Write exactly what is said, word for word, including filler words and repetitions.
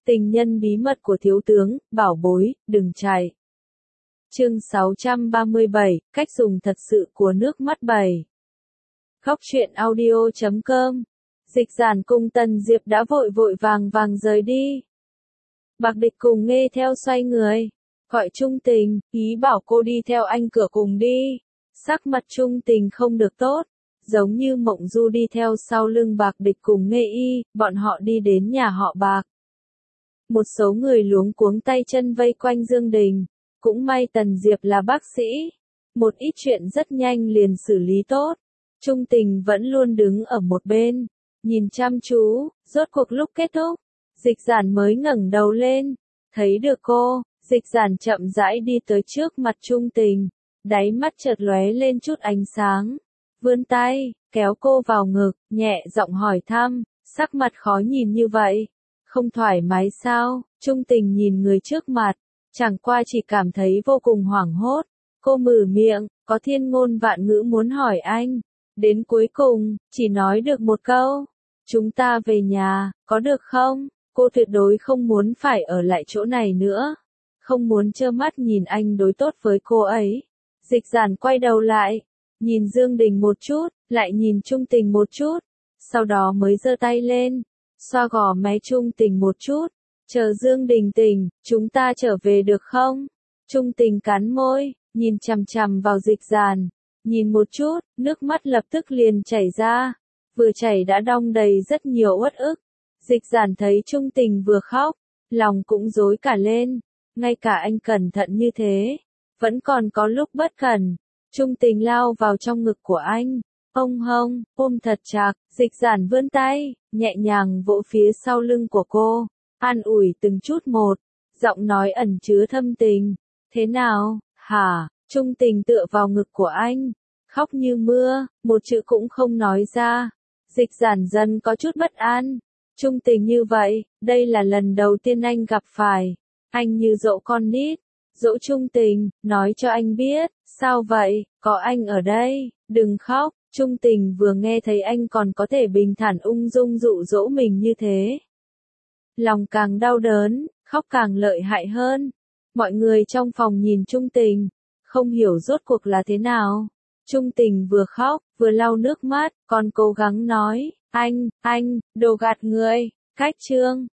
Tình nhân bí mật của thiếu tướng, bảo bối, đừng chạy. Chương sáu trăm ba mươi bảy, cách dùng thật sự của nước mắt bảy. Góc truyện audio chấm com. Dịch giản cùng Tần Diệp đã vội vội vàng vàng rời đi. Bạc Địch cùng nghe theo xoay người, gọi Trung Tình, ý bảo cô đi theo anh cửa cùng đi. Sắc mặt Trung Tình không được tốt, giống như Mộng Du đi theo sau lưng Bạc Địch cùng Nghe Y, bọn họ đi đến nhà họ Bạc. Một số người luống cuống tay chân vây quanh Dương Đình, cũng may Tần Diệp là bác sĩ, một ít chuyện rất nhanh liền xử lý tốt. Trung Tình vẫn luôn đứng ở một bên, nhìn chăm chú, rốt cuộc lúc kết thúc, Dịch Giản mới ngẩng đầu lên, thấy được cô, Dịch Giản chậm rãi đi tới trước mặt Trung Tình, đáy mắt chợt lóe lên chút ánh sáng, vươn tay, kéo cô vào ngực, nhẹ giọng hỏi thăm, sắc mặt khó nhìn như vậy, không thoải mái sao? Trung Tình nhìn người trước mặt, chẳng qua chỉ cảm thấy vô cùng hoảng hốt, cô mở miệng, có thiên ngôn vạn ngữ muốn hỏi anh, đến cuối cùng, chỉ nói được một câu, chúng ta về nhà, có được không? Cô tuyệt đối không muốn phải ở lại chỗ này nữa, không muốn trơ mắt nhìn anh đối tốt với cô ấy. Dịch Giản quay đầu lại, nhìn Dương Đình một chút, lại nhìn Trung Tình một chút, sau đó mới giơ tay lên, xoa gò má Trung Tình một chút, chờ Dương Đình tỉnh, chúng ta trở về được không? Trung Tình cắn môi, nhìn chằm chằm vào Dịch Giản, nhìn một chút, nước mắt lập tức liền chảy ra, vừa chảy đã đong đầy rất nhiều uất ức. Dịch Giản thấy Trung Tình vừa khóc, lòng cũng rối cả lên, ngay cả anh cẩn thận như thế, vẫn còn có lúc bất cẩn. Trung Tình lao vào trong ngực của anh, ông hông, ôm thật chặt, Dịch Giản vươn tay, nhẹ nhàng vỗ phía sau lưng của cô, an ủi từng chút một, giọng nói ẩn chứa thâm tình. Thế nào, hả? Trung Tình tựa vào ngực của anh, khóc như mưa, một chữ cũng không nói ra. Dịch Giản dần có chút bất an. Trung Tình như vậy, đây là lần đầu tiên anh gặp phải. Anh như dỗ con nít. Dỗ Trung Tình, nói cho anh biết, sao vậy, có anh ở đây, đừng khóc. Trung Tình vừa nghe thấy anh còn có thể bình thản ung dung dụ dỗ mình như thế, lòng càng đau đớn, khóc càng lợi hại hơn. Mọi người trong phòng nhìn Trung Tình, không hiểu rốt cuộc là thế nào. Trung Tình vừa khóc, vừa lau nước mắt, còn cố gắng nói, anh, anh, đồ gạt người, cách chương.